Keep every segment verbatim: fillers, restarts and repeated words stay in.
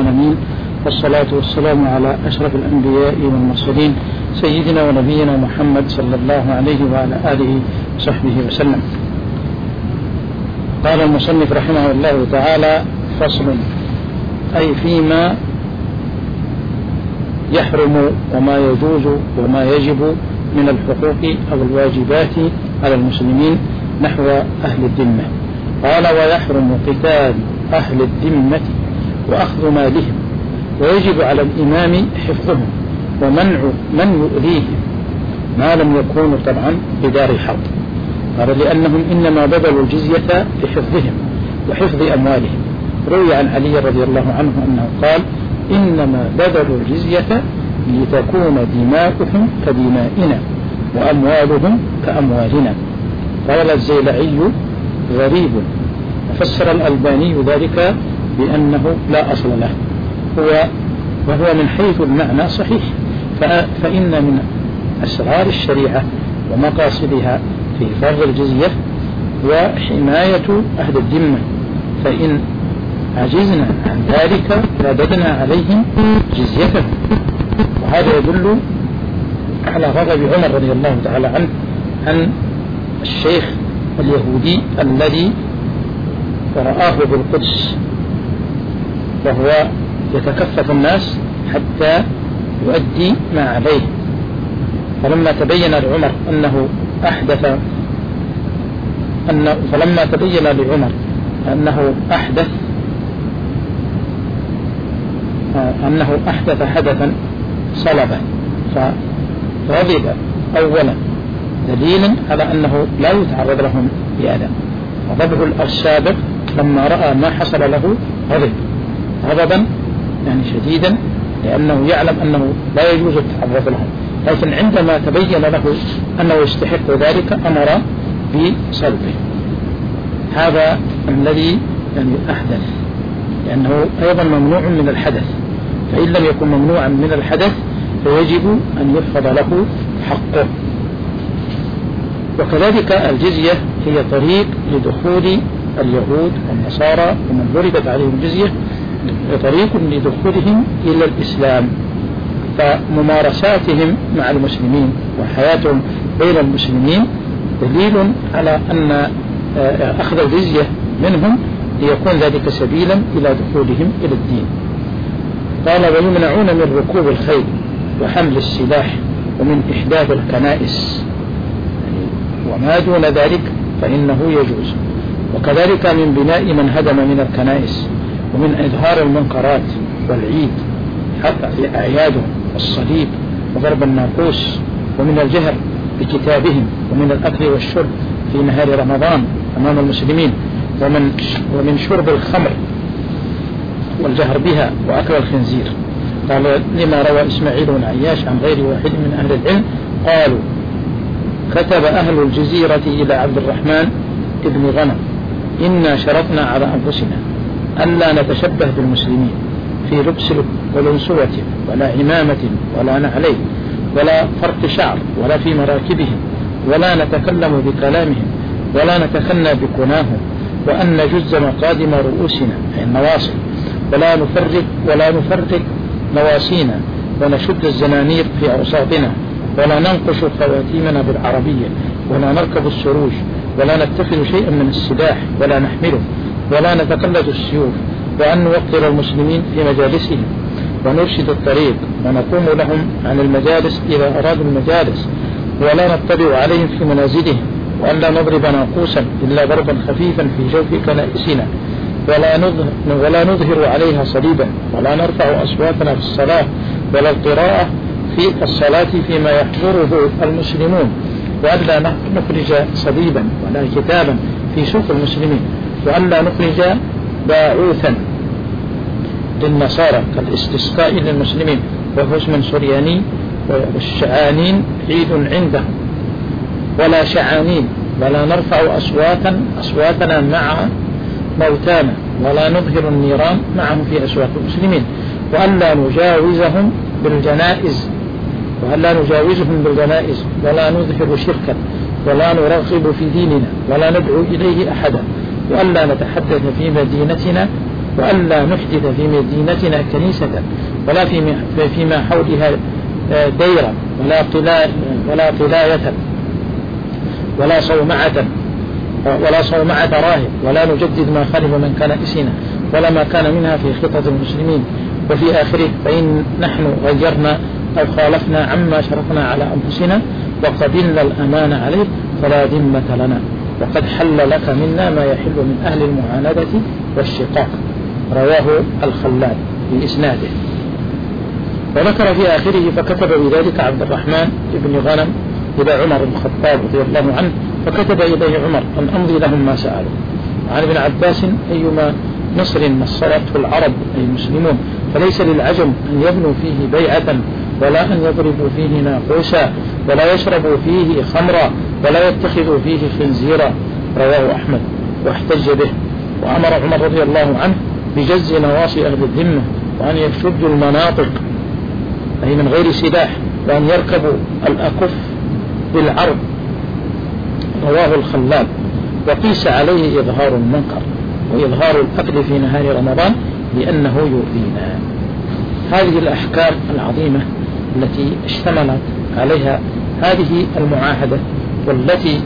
العالمين، والصلاة والسلام على أشرف الأنبياء والمرسلين سيدنا ونبينا محمد صلى الله عليه وعلى آله وصحبه وسلم. قال المصنف رحمه الله تعالى: فصل، أي فيما يحرم وما يجوز وما يجب من الحقوق أو الواجبات على المسلمين نحو أهل الذمة. قال: ويحرم قتال أهل الذمة وأخذ مالهم، ويجب على الإمام حفظهم ومنع من يؤذيهم ما لم يكونوا طبعا بدار حرب. قال: لأنهم إنما بذلوا الجزية لحفظهم وحفظ أموالهم. روي عن علي رضي الله عنه أنه قال: إنما بذلوا الجزية لتكون دماؤهم كدمائنا وأموالهم كأموالنا. قال الزيلعي: غريب. وفسر الألباني ذلك بأنه لا أصل له، هو وهو من حيث المعنى صحيح، فإن من أسرار الشريعة ومقاصدها في فرض الجزية وحماية أهل الذمة، فإن عجزنا عن ذلك رددنا عليهم جزيتهم. وهذا يدل على غضب عمر رضي الله تعالى عنه عن الشيخ اليهودي الذي رآه بالقدس وهو يتكفف الناس حتى يؤدي ما عليه، فلما تبين لعمر أنه أحدث أنه فلما تبين لعمر أنه أحدث أنه أحدث حدثا صلبا، فغضب أولا دليلا على أنه لا يتعرض لهم بأذى. وضبه السابق لما رأى ما حصل له غضب غضبا يعني شديدا، لأنه يعلم أنه لا يجوز التعرض لهم، لكن عندما تبين له أنه يستحق ذلك أمر بصلبه. هذا الذي يعني أحدث، لأنه أيضا ممنوع من الحدث، فإن لم يكن ممنوعا من الحدث فيجب أن يحفظ له حقه. وكذلك الجزية هي طريق لدخول اليهود والنصارى ومن ضربت عليهم الجزية، طريق لدخولهم إلى الإسلام. فممارساتهم مع المسلمين وحياتهم بين المسلمين دليل على أن أخذ الجزية منهم ليكون ذلك سبيلا إلى دخولهم إلى الدين. قال: ويمنعون من ركوب الخيل وحمل السلاح ومن إحداث الكنائس، وما دون ذلك فإنه يجوز. وكذلك من بناء من هدم من الكنائس، ومن إظهار المنكرات والعيد حتى أعيادهم والصليب وضرب الناقوس، ومن الجهر بكتابهم، ومن الأكل والشرب في نهار رمضان أمام المسلمين، ومن ومن شرب الخمر والجهر بها وأكل الخنزير. قال: لما روى إسماعيل بن عياش عن غير واحد من أهل العلم قالوا: كتب أهل الجزيرة إلى عبد الرحمن ابن غنم: إنا شرطنا على أنفسنا ألا نتشبه بالمسلمين في لبس ولنسوة ولا عمامة ولا نعلين ولا فرق شعر ولا في مراكبهم، ولا نتكلم بكلامهم ولا نتخنى بكناهم، وأن نجز مقادم رؤوسنا أي النواصي، ولا نفرق ولا نفرق نواسينا، ونشد الزنانير في أوساطنا، ولا ننقش خواتيمنا بالعربية، ولا نركب السروج، ولا نتخذ شيئا من السلاح ولا نحمله، ولا نتقلد السيوف، وأن نوقر المسلمين في مجالسهم ونرشد الطريق، ونقوم لهم عن المجالس إذا أرادوا المجالس، ولا نطبع عليهم في منازلهم، وأن لا نضرب ناقوسا إلا ضربا خفيفا في جوف كنائسنا، ولا نظهر, ولا نظهر عليها صليبا، ولا نرفع أصواتنا في الصلاة ولا القراءة في الصلاة فيما يحضره المسلمون، وأن لا نخرج صليبا ولا كتابا في سوق المسلمين، وأن لا نخرج باعوثا للنصارى كالاستسقاء للمسلمين وهو اسم سرياني، والشعانين عيد عندهم، ولا شعانين، ولا نرفع أصواتا أصواتنا مع موتانا، ولا نظهر النيران معهم في أسواق المسلمين، وأن لا نجاوزهم بالجنائز وأن لا نجاوزهم بالجنائز ولا نظهر شركا، ولا نرغب في ديننا، ولا ندعو إليه أحدا، وأن لا نتحدث في مدينتنا وألا نحدث في مدينتنا كنيسة ولا فيما حولها ديرا ولا قلاية ولا قلاية ولا صومعة ولا صومعة راهب، ولا نجدد ما خلف من كنائسنا ولا ما كان منها في خطة المسلمين. وفي آخره: فإن نحن غيرنا أو خالفنا عما شرفنا على أنفسنا وقبلنا الأمان عليه فلا ذمة لنا، وقد حل لك منا ما يحل من أهل المعاندة والشقاق. رواه الخلال بإسناده. وذكر في آخره: فكتب بذلك عبد الرحمن بن غنم إلى عمر بن الخطاب رضي الله عنه، فكتب إليه عمر أن أمضي لهم ما سألوا. وعن ابن عباس: أيما مصر نصرته العرب أي المسلمون فليس للعجم أن يبنوا فيه بيعة ولا أن يضربوا فيه ناقوسا ولا يشربوا فيه خمرا ولا يتخذوا فيه خنزيرا. رواه أحمد واحتج به. وأمر عمر رضي الله عنه بجز نواصي أهل الذمة وأن يشدوا المناطق أي من غير سلاح وأن يركبوا الأكف بالعرض. رواه الخلال. وقيس عليه إظهار المنكر وإظهار الأكل في نهار رمضان لأنه يؤذينا. هذه الأحكام العظيمة التي اشتملت عليها هذه المعاهدة والتي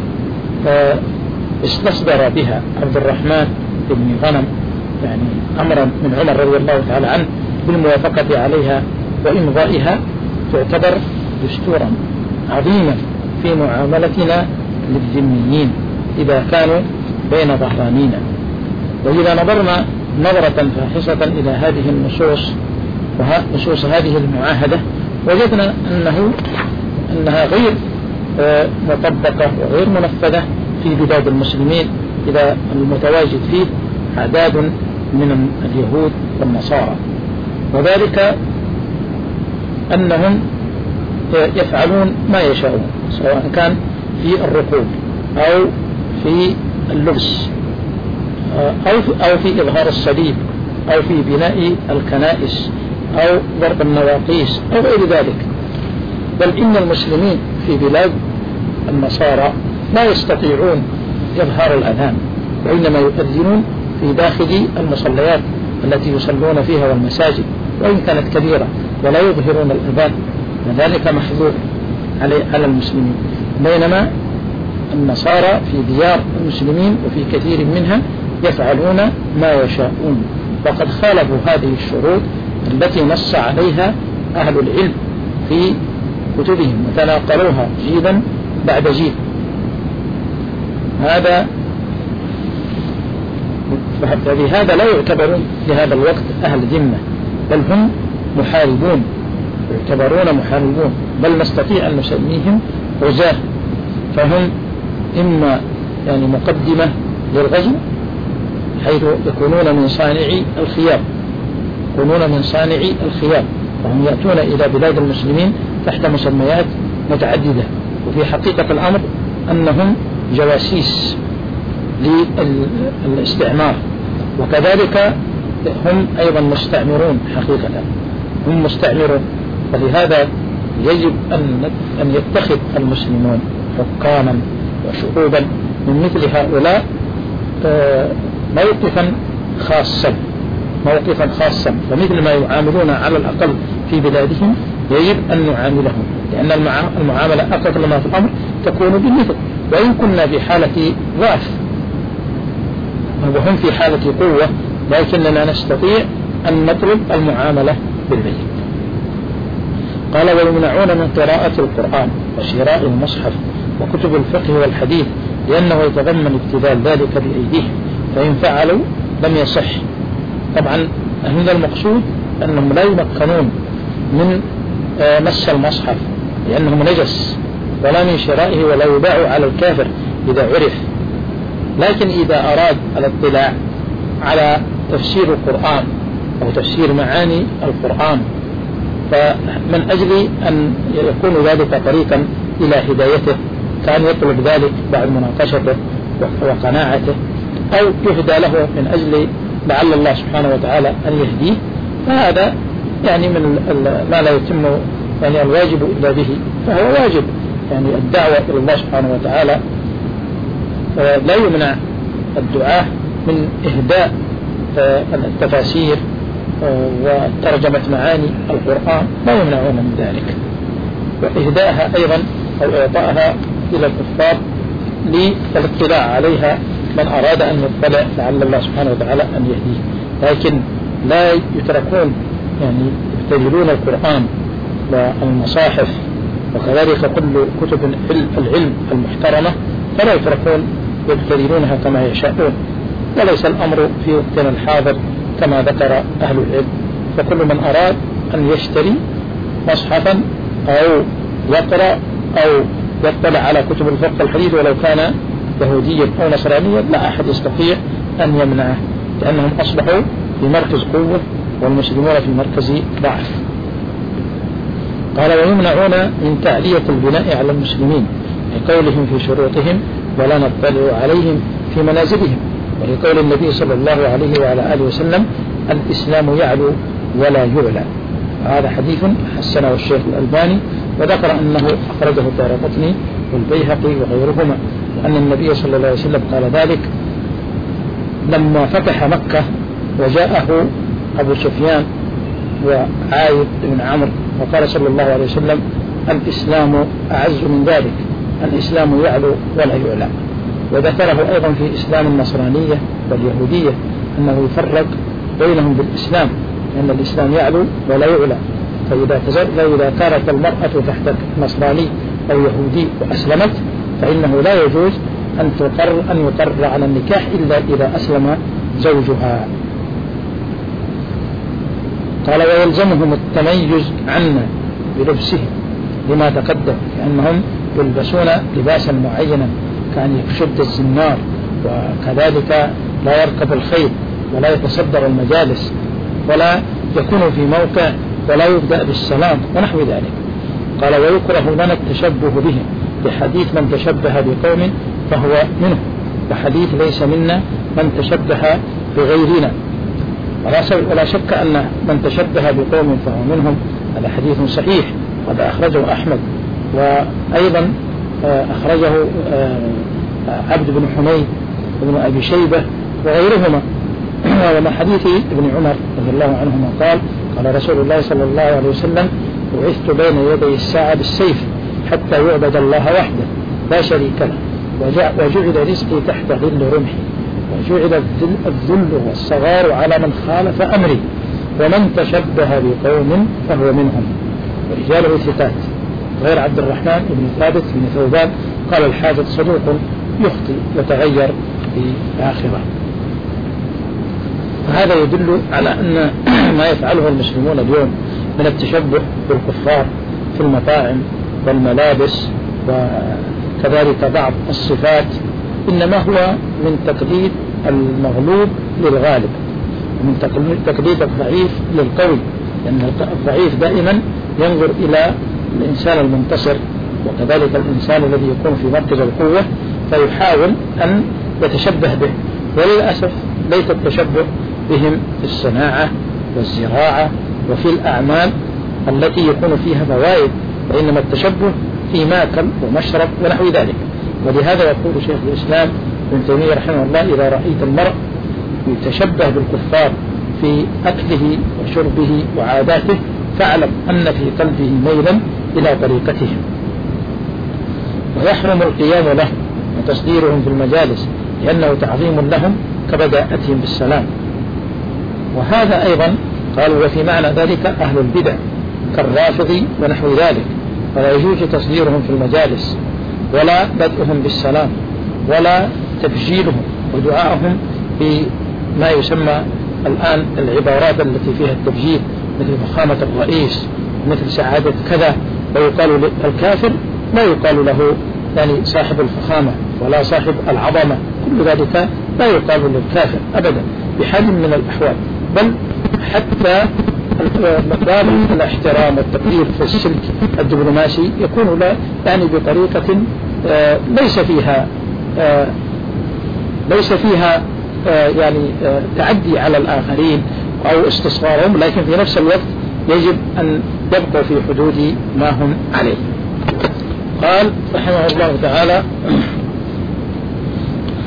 استصدر بها عبد الرحمن بن غنم يعني أمرا من عمر رضي الله تعالى عنه بالموافقة عليها وإمضائها، تعتبر دستورا عظيما في معاملتنا للذميين إذا كانوا بين ظهرانينا. وإذا نظرنا نظرة فاحصة إلى هذه النصوص ونصوص هذه المعاهدة وجدنا أنه أنها غير مطبقة وغير منفذة في بلاد المسلمين إذا المتواجد فيه أعداد من اليهود والنصارى، وذلك أنهم يفعلون ما يشاءون سواء كان في الركوب أو في اللبس أو في, أو في إظهار الصليب أو في بناء الكنائس أو ضرب النواقيس أو غير ذلك. بل إن المسلمين في بلاد النصارى لا يستطيعون إظهار الأذان، وإنما يؤذنون في داخل المصليات التي يصلون فيها والمساجد وإن كانت كبيرة، ولا يظهرون الأذان، وذلك محظور على المسلمين. بينما النصارى في ديار المسلمين وفي كثير منها يفعلون ما يشاءون، وقد خالفوا هذه الشروط التي نص عليها أهل العلم في كتبهم وتناقلوها جيلا بعد جيل. هذا فلهذا لا يعتبرون في هذا الوقت أهل ذمة، بل هم محاربون، يعتبرون محاربون، بل نستطيع أن نسميهم غزاة، فهم إما يعني مقدمة للغزو حيث يكونون من صانعي الخيام يكونون من صانعي الخيام وهم يأتون إلى بلاد المسلمين تحت مسميات متعددة، وفي حقيقة الأمر أنهم جواسيس للاستعمار، وكذلك هم أيضا مستعمرون حقيقة، هم مستعمرون. فلهذا يجب أن يتخذ المسلمون حكاما وشعوبا من مثل هؤلاء موقفا خاصا موقفا خاصا فمثل ما يعاملون على الأقل في بلادهم يجب أن نعاملهم، لأن المعاملة أقل ما في الأمر تكون بالمثل، وإن كنا في حالة ضعف وهم في حالة قوة، لكننا نستطيع أن نطلب المعاملة بالمثل. قال: ويمنعون من قراءة القرآن وشراء المصحف وكتب الفقه والحديث لأنه يتضمن ابتذال ذلك بأيديهم، فإن فعلوا لم يصح. طبعا هنا المقصود أنهم لا يمكنون من مس المصحف لأنهم نجس، ولا من شرائه ولا يباع على الكافر إذا عرف، لكن إذا أراد الاطلاع على تفسير القرآن أو تفسير معاني القرآن فمن أجل أن يكون ذلك طريقا إلى هدايته كان يطلب ذلك بعد مناقشته وقناعته، أو يهدى له من أجل لعل الله سبحانه وتعالى أن يهديه، فهذا يعني من ما لا يتم يعني الواجب إلا به، فهو واجب يعني الدعوة إلى الله سبحانه وتعالى. لا يمنع الدعاء من إهداء التفاسير وترجمة معاني القرآن لا يمنعون من ذلك، وإهداءها أيضا أو إعطائها إلى الكفار للاطلاع عليها من أراد أن يطلع لعل الله سبحانه وتعالى أن يهديه، لكن لا يتركون يعني يبتذلون القرآن والمصاحف وكذلك كل كتب العلم المحترمة فلا يتركون يبتذلونها كما يشاءون. وليس الأمر في وقتنا الحاضر كما ذكر أهل العلم، فكل من أراد أن يشتري مصحفا أو يقرأ أو يطلع على كتب الفقه الحديث ولو كان يهوديا أو نصرانيا لا أحد يستطيع أن يمنعه، لأنهم أصبحوا في مركز قوة والمسلمون في مركز ضعف. قال ويمنعون من تعلية البناء على المسلمين لقولهم في شروطهم ولا نطلع عليهم في منازلهم، ولقول النبي صلى الله عليه وعلى آله وسلم الإسلام يعلو ولا يعلى. هذا حديث حسنه الشيخ الألباني وذكر أنه أخرجه الدارقطني والبيهقي وغيرهما، وأن النبي صلى الله عليه وسلم قال ذلك لما فتح مكة وجاءه أبو سفيان وعايد بن عمرو وقال صلى الله عليه وسلم الإسلام أعز من ذلك، الإسلام يعلو ولا يعلى. وذكره أيضا في إسلام النصرانية واليهودية أنه يفرق بينهم بالإسلام، لأن الإسلام يعلو ولا يعلى، فإذا إذا كانت المرأة تحت نصراني أو يهودي وأسلمت فإنه لا يجوز أن تقر أن يقر على النكاح إلا إذا أسلم زوجها. قال ويلزمهم التميز عنا بلبسهم لما تقدم، لأنهم يلبسون لباسا معينا كأن يشد الزنار، وكذلك لا يركب الخيل ولا يتصدر المجالس ولا يكون في موقع ولا يبدأ بالسلام ونحو ذلك. قال ويكره لنا التشبه بهم بحديث من تشبه بقوم فهو منهم، وحديث ليس منا من تشبه بغيرنا. ولا شك أن من تشبه بقوم فهو منهم هذا حديث صحيح، هذا أخرجه أحمد وأيضا أخرجه عبد بن حميد وابن أبي شيبة وغيرهما. ومن حديث ابن عمر رضي الله عنهما قال قال رسول الله صلى الله عليه وسلم بعثت بين يدي الساعة بالسيف حتى يعبد الله وحده لا شريك له، وجعل رزقي تحت ظل رمحي، وجعل الذل والصغار على من خالف أمري، ومن تشبه بقوم فهو منهم. ورجاله ثقات غير عبد الرحمن بن ثابت بن ثوبان قال الحافظ صدوق يخطئ وتغير في آخره. فهذا يدل على أن ما يفعله المسلمون اليوم من التشبه بالكفار في المطاعم والملابس وكذلك بعض الصفات إنما هو من تقليد المغلوب للغالب، ومن تقليد الضعيف للقوي، لأن الضعيف دائما ينظر إلى الإنسان المنتصر وكذلك الإنسان الذي يكون في مركز القوة فيحاول أن يتشبه به. وللأسف ليس التشبه بهم في الصناعة والزراعة وفي الأعمال التي يكون فيها فوائد، وإنما التشبه في ماكل ومشرب ونحو ذلك. ولهذا يقول شيخ الإسلام ابن تيمية رحمه الله إذا رأيت المرء يتشبه بالكفار في أكله وشربه وعاداته فاعلم أن في قلبه ميلا إلى طريقتهم، ويحرم القيام لهم وتصديرهم في المجالس لأنه تعظيم لهم كبداءتهم بالسلام. وهذا أيضا قالوا وفي معنى ذلك أهل البدع كالرافضي ونحو ذلك، فلا يجوز تصديرهم في المجالس ولا بدءهم بالسلام ولا تبجيلهم ودعائهم بما يسمى الآن العبارات التي فيها التبجيل مثل فخامة الرئيس مثل سعادة كذا، ويقال للكافر لا يقال له يعني صاحب الفخامة ولا صاحب العظمة، كل ذلك لا يقال للكافر أبدا بحال من الأحوال، بل حتى مقدار الاحترام والتقدير في السلك الدبلوماسي يكون لا يعني بطريقة آه ليس فيها آه ليس فيها آه يعني آه تعدي على الآخرين أو استصغارهم، لكن في نفس الوقت يجب أن يبقوا في حدود ما هم عليه. قال رحمه الله تعالى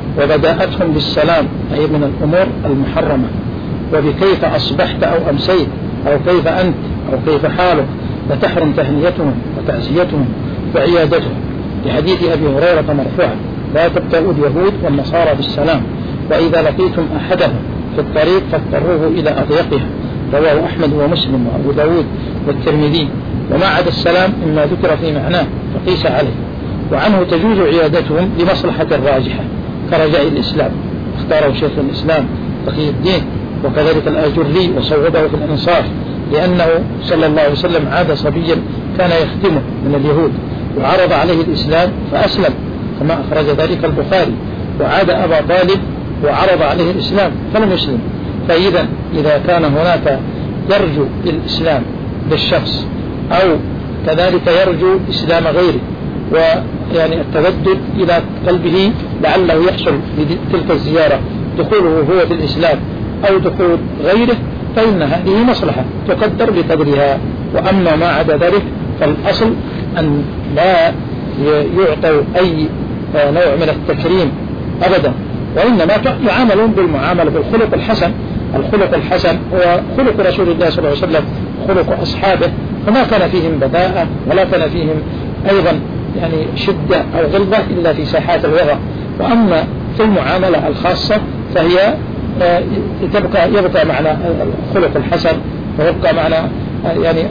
وبدأتهم بالسلام أي من الأمور المحرمة، وبكيف أصبحت أو أمسيت أو كيف أنت أو كيف حالك، فتحرم تهنيتهم وتعزيتهم وعيادتهم، لحديث أبي هريرة مرفوعا: لا تبتغوا اليهود والنصارى بالسلام، وإذا لقيتم أحدهم في الطريق فاضطروه إلى أضيقها. رواه أحمد ومسلم وأبو داود والترمذي. وما عدا السلام إما ذكر في معناه فقيس عليه. وعنه تجوز عيادتهم لمصلحة راجحة كرجاء الإسلام، اختاره شيخ الإسلام تقي الدين، وكذلك الآجري وصوبه في الإنصاف، لأنه صلى الله عليه وسلم عاد صبيا كان يخدمه من اليهود وعرض عليه الإسلام فأسلم كما أخرج ذلك البخاري، وعاد أبا طالب وعرض عليه الإسلام فلم يسلم. فإذا إذا كان هناك يرجو الإسلام للشخص أو كذلك يرجو إسلام غيره ويعني التودد إلى قلبه لعله يحصل بتلك الزيارة دخوله هو في الإسلام أو دخول غيره، فإن هذه مصلحة تقدر بقدرها. وأما ما عدا ذلك فالأصل أن لا يعطوا أي نوع من التكريم أبدا، وإنما يعاملون بالمعاملة بالخلق الحسن. الخلق الحسن هو خلق رسول الله صلى الله عليه وسلم، خلق أصحابه، فما كان فيهم بداءة ولا كان فيهم أيضا يعني شدة أو غلظة إلا في ساحات الوغى. وأما في المعاملة الخاصة فهي تبقى يبقى معنى الخلق الحسن ويبقى معنى يعني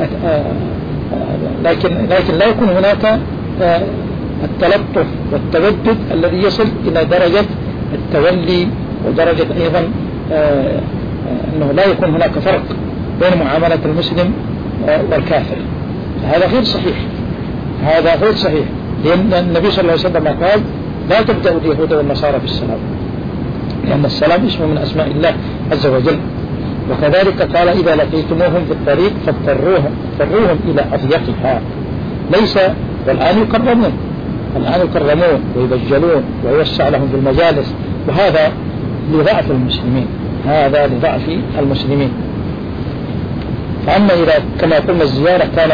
لكن لكن لا يكون هناك التلطف والتودد الذي يصل إلى درجة التولي، ودرجة أيضا أنه لا يكون هناك فرق بين معاملة المسلم والكافر. هذا غير صحيح، هذا غير صحيح، لأن النبي صلى الله عليه وسلم قال: لا تبدأوا اليهود والنصارى بالسلام، لأن السلام اسم من أسماء الله عز وجل. وكذلك قال: إذا لقيتموهم في الطريق فاضطروهم فاضطروهم إلى أضيقها. ليس والآن يكرمون، الآن يكرمون ويبجلون ويوسع لهم في المجالس، وهذا لضعف المسلمين، هذا لضعف المسلمين. فأما إذا كما قلنا الزيارة كانت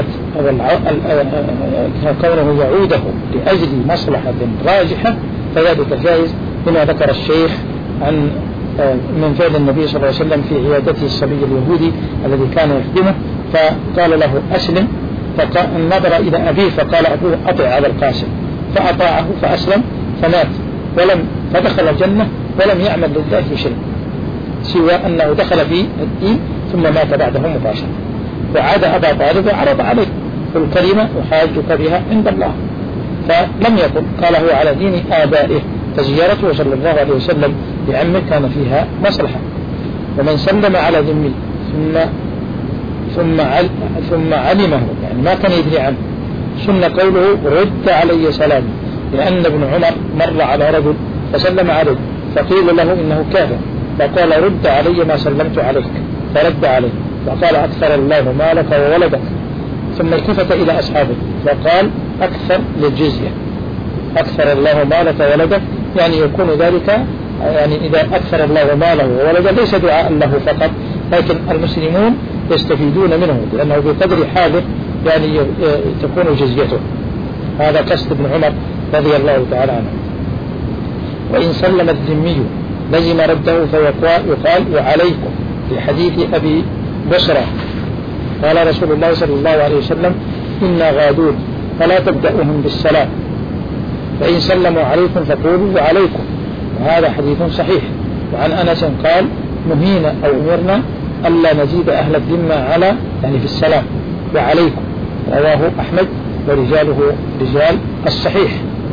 كونه يعوده لأجل مصلحة راجحة فذلك جائز، بما ذكر الشيخ عن من فعل النبي صلى الله عليه وسلم في عيادته الصبي اليهودي الذي كان يخدمه، فقال له: أسلم، فنظر إلى أبيه فقال أبوه: أطع أبا القاسم، فأطاعه فأسلم فمات ولم فدخل الجنة ولم يعمل لله شيء سوى أنه دخل في الدين ثم مات بعده مباشرة. وعاد أبا طالب وعرض عليه الكلمة: أحاجك بها عند الله، فلم يقل، قال هو على دين آبائه. فزيارته صلى الله عليه وسلم لعمه كان فيها مصلحة. ومن سلم على ذمي ثم ثم عل ثم علمه، يعني ما كان يدري عنه، سن قوله: رد علي سلامي، لأن ابن عمر مر على رجل فسلم عليه فقيل له إنه كافر، فقال: رد علي ما سلمت عليك، فرد عليه فقال: أكثر الله مالك وولدك. ثم التفت إلى أصحابه فقال: أكثر للجزية، أكثر الله مالك وولدك، يعني يكون ذلك يعني إذا أكثر الله ماله وولده ليس دعاء له فقط، لكن المسلمون يستفيدون منه، لأنه بقدر حاله يعني تكون جزيته. هذا قصد ابن عمر رضي الله تعالى عنه. وإن سلم الذمي لزم رده فيقال: وعليكم، في حديث أبي بصرة قال رسول الله صلى الله عليه وسلم: إنا غادون فلا تبدأوهم بالسلام، فإن سلموا عليكم فقولوا وعليكم. وهذا حديث صحيح. وعن أنس قال: نهينا أو أمرنا ألا نزيد أهل الذمة على يعني في السلام وعليكم. رواه أحمد ورجاله رجال الصحيح.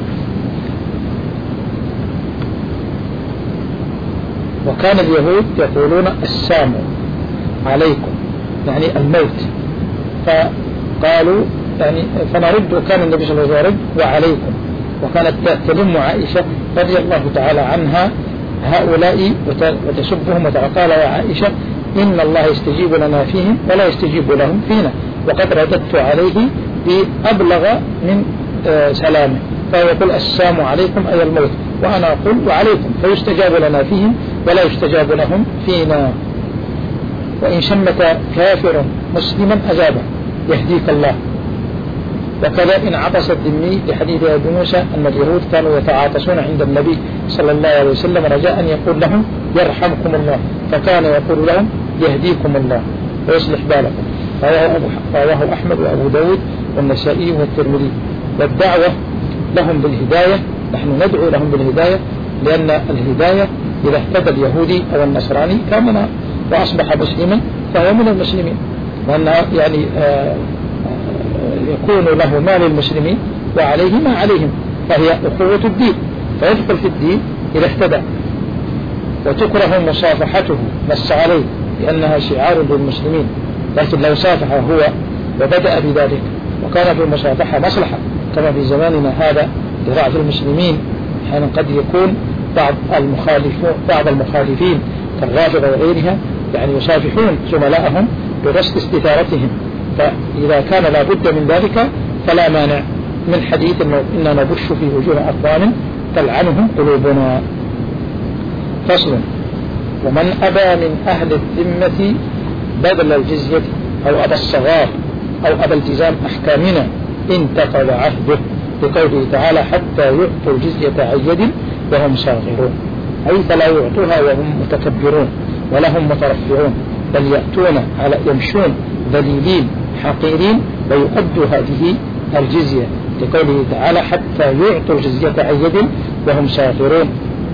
وكان اليهود يقولون السام عليكم يعني الموت، فقالوا يعني فنرد، وكان النبي صلى الله عليه وسلم يرد وعليكم. وكانت تلم عائشة رضي الله تعالى عنها هؤلاء وتسبهم وتقال: يا عائشة إن الله يستجيب لنا فيهم ولا يستجيب لهم فينا، وقد رددت عليه بأبلغ من سلامه، فهو يقول السلام عليكم أي الموت، وأنا أقول وعليكم، فيستجاب لنا فيهم ولا يستجاب لهم فينا. وإن شمت كافر مسلما أجابه: يهديك الله. وكذا إن عطس الذمي لحديث أبي موسى أن اليهود كانوا يتعاطسون عند النبي صلى الله عليه وسلم رجاء أن يقول لهم يرحمكم الله، فكان يقول لهم يهديكم الله ويصلح بالكم. رواه أحمد وأبو داود والنسائي والترمذي. والدعوة لهم بالهداية، نحن ندعو لهم بالهداية، لأن الهداية إذا اهتدى اليهودي أو النصراني كامنا وأصبح مسلما فهو من المسلمين، وأن يعني آآ يكون له ما للمسلمين وعليه ما عليهم، فهي أخوة الدين، فيدخل في الدين إذا اهتدى. وتكره مصافحته، نص عليه لأنها شعار للمسلمين، لكن لو صافح هو وبدأ بذلك وكان في المصافحة مصلحة كما في زماننا هذا لضعف المسلمين، حين قد يكون بعض المخالفين بعض المخالفين كالرافضة وغيرها يعني يصافحون زملائهم بقصد استثارتهم، فإذا كان لا بد من ذلك فلا مانع من حديث إننا نبش في وجوه أقوام تلعنهم قلوبنا. فصل: ومن أبى من أهل الذمة بدل الجزية أو أبى الصغار أو أبى التزام أحكامنا انتقض عهده، بقوله تعالى حتى يعطوا الجزية عن يد وهم صاغرون، أي فلا يعطوها وهم متكبرون ولا هم مترفعون، بل يأتون على يمشون ذليلين حقيرين ويؤدوا هذه الجزية، لقوله تعالى حتى يعطوا الجزية عن يد وهم صاغرون.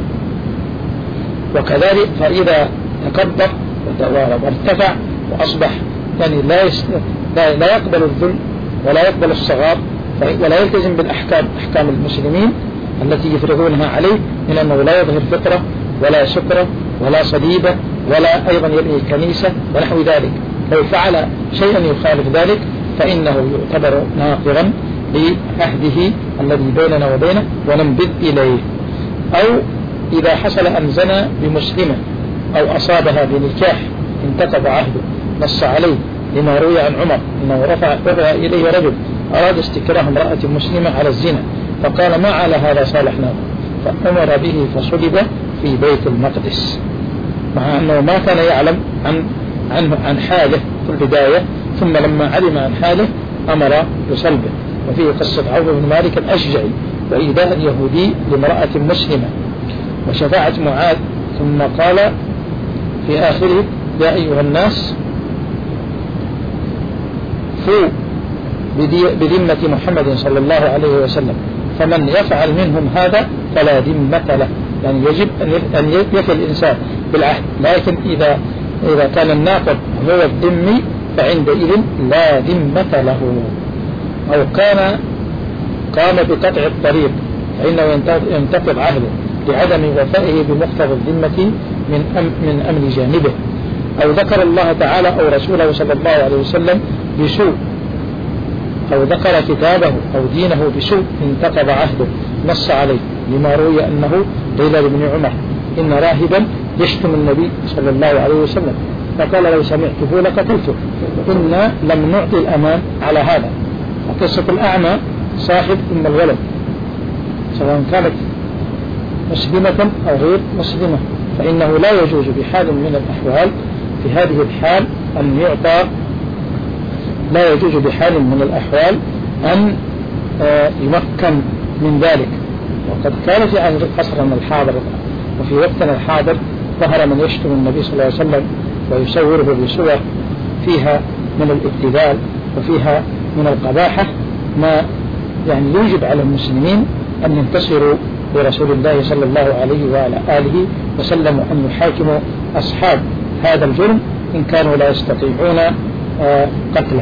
وكذلك فإذا تكبر وارتفع وأصبح يعني لا لا يقبل الذل ولا يقبل الصغار ولا يلتزم بالأحكام أحكام المسلمين التي يفرضونها عليه، من أنه لا يظهر فطرة ولا سكرة ولا صليبة ولا أيضا يبني كنيسة ونحو ذلك. لو فعل شيئا يخالف ذلك فإنه يعتبر ناقضا لعهده الذي بيننا وبينه وننبذ إليه. أو إذا حصل أن زنى بمسلمة أو أصابها بنكاح انتقض عهده، نص عليه لما روي عن عمر أنه رفع, رفع إليه رجل أراد استكراه امرأة مسلمة على الزنا، فقال ما على هذا صالحناه، فأمر به فصلب في بيت المقدس، مع أنه ما كان يعلم عن عنه عن حاله في البداية، ثم لما علم عن حاله أمر بصلبه. وفيه قصة عوف بن مالك الأشجعي وإيذاء اليهودي لامرأة مسلمة وشفاعة معاذ، ثم قال في آخره يا أيها الناس فوا بذمة محمد صلى الله عليه وسلم، فمن يفعل منهم هذا فلا ذمة له، يعني يجب أن يفي الإنسان بالعهد، لكن إذا إذا كان الناقض هو الذمي فعندئذ لا ذمة له. أو كان قام بقطع الطريق فإنه ينتقض عهده لعدم وفائه بمقتضى الذمة من أم من أمن جانبه. أو ذكر الله تعالى أو رسوله صلى الله عليه وسلم بسوء، أو ذكر كتابه أو دينه بسوء انتقض عهده، نص عليه لما روي أنه قيل لابن عمر إن راهبا يشتم النبي صلى الله عليه وسلم، فقال لو سمعته لقتلته، إنا لم نعطي الأمان على هذا. وقصة الأعمى صاحب أم الولد سواء كانت مسلمة أو غير مسلمة، فإنه لا يجوز بحال من الأحوال في هذه الحال أن يعطى، لا يجوز بحال من الأحوال أن يمكن من ذلك. وقد كان في عصرنا الحاضر وفي وقتنا الحاضر ظهر من يشتم النبي صلى الله عليه وسلم ويصوره بصور فيها من الابتذال وفيها من القباحة ما يعني يوجب على المسلمين أن ينتصروا لرسول الله صلى الله عليه وعلى آله وسلم وأن يحاكموا أصحاب هذا الجرم إن كانوا لا يستطيعون قتله.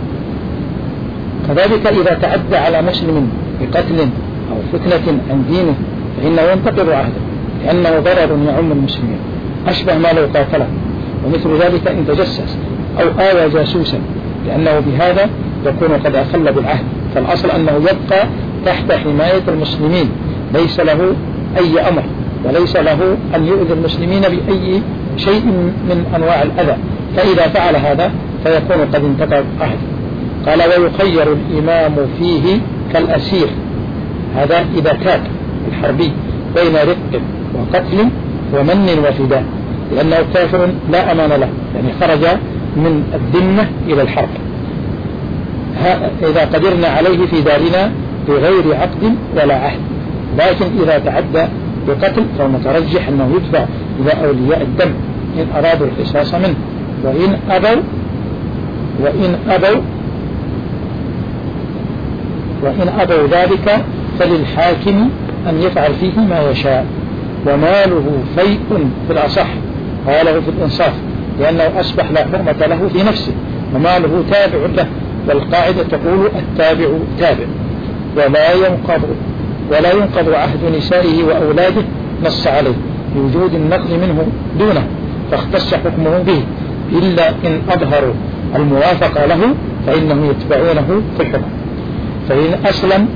كذلك إذا تعدى على مسلم بقتل أو فتنة عن دينه فإنه ينتقض عهده، لأنه ضرر يعم المسلمين أشبه ما لو قاتله. ومثل ذلك إن تجسس أو آوى جاسوسا، لأنه بهذا يكون قد أخل بالعهد، فالأصل أنه يبقى تحت حماية المسلمين، ليس له أي أمر وليس له أن يؤذي المسلمين بأي شيء من أنواع الأذى، فإذا فعل هذا فيكون قد انتقض عهده. قال ويخير الإمام فيه كالأسير، هذا إذا كان الحربي بين رق وقتل ومن وفداء، لأنه كافر لا أمان له، يعني خرج من الذمة إلى الحرب. إذا قدرنا عليه في دارنا بغير عقد ولا عهد. لكن إذا تعدى بقتل فالمترجح أنه يدفع إلى أولياء الدم إن أرادوا القصاص منه، وإن أبوا وإن أبوا وإن أبوا ذلك فللحاكم أن يفعل فيه ما يشاء. وماله فيء في الأصح، قاله في الإنصاف، لأنه أصبح لا حرمة له في نفسه وماله تابع له، والقاعدة تقول التابع تابع. ولا ينقض ولا ينقض عهد نسائه وأولاده، نص عليه بوجود النقل منه دونه، فاختص حكمه به، إلا إن أظهروا الموافقة له فإنهم يتبعونه في الحكم. فإن أسلم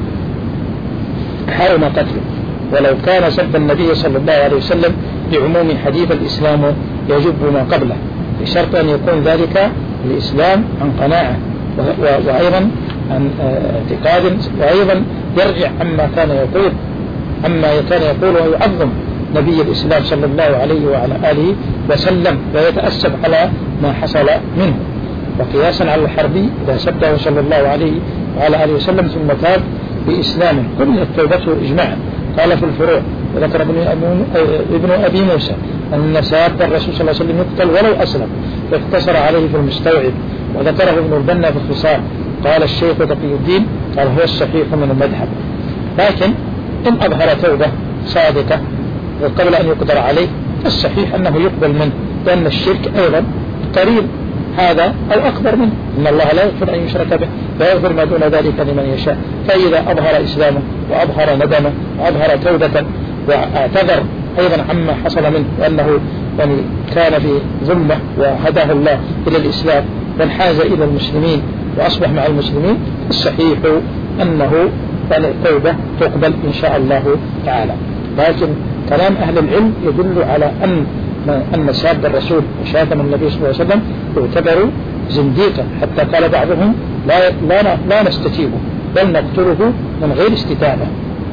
حرم قتله، ولو كان سب النبي صلى الله عليه وسلم بعموم حديث الإسلام يجب ما قبله، بشرط أن يكون ذلك الإسلام عن قناعة وأيضا عن اعتقاد، وأيضا يرجع عما كان يقول عما كان يقول ويعظم نبي الإسلام صلى الله عليه وعلى آله وسلم، ويتأسف على ما حصل منه. وقياسا على الحربي إذا سبه صلى الله عليه وعلى آله وسلم ثم تاب بإسلامه قبلت توبته إجماعا. قال في الفروع وذكر ابن أبي موسى أن ساب الرسول صلى الله عليه وسلم يقتل ولو أسلم، فاقتصر عليه في المستوعب، وذكره ابن البنا في الخصال. قال الشيخ تقي الدين قال هو الصحيح من المذهب. لكن إن أظهر توبة صادقة وقبل أن يقدر عليه فالصحيح أنه يقبل منه، لأن الشرك أيضا قريب هذا أو أكبر منه، إن الله لا يغفر أن يشرك به ويغفر ما دون ذلك لمن يشاء. فإذا أظهر إسلامه وأظهر ندمه وأظهر توبة واعتذر أيضا عما حصل منه، وأنه يعني كان في ظلمة وهداه الله إلى الإسلام وانحاز إلى المسلمين وأصبح مع المسلمين، الصحيح أنه التوبة تقبل إن شاء الله تعالى. لكن كلام أهل العلم يدل على أن أن ساب الرسول وشاتم النبي صلى الله عليه وسلم يعتبر زنديقا، حتى قال بعضهم لا, لا, لا نستتيبه بل نقتله من غير استتابة.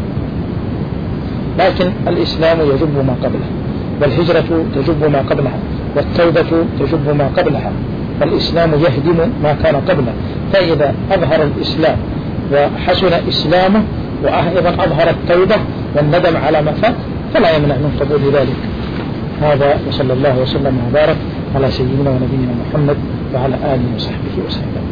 لكن الإسلام يجب ما قبله، والهجرة تجب ما قبلها، والتوبة تجب ما قبلها، والإسلام يهدم ما كان قبله. فإذا أظهر الإسلام وحسن إسلامه وأيضا أظهر التوبة والندم على ما فات فلا يمنع من قبول ذلك. هذا وصلى الله وسلم وبارك على سيدنا ونبينا محمد وعلى آله وصحبه وسلم.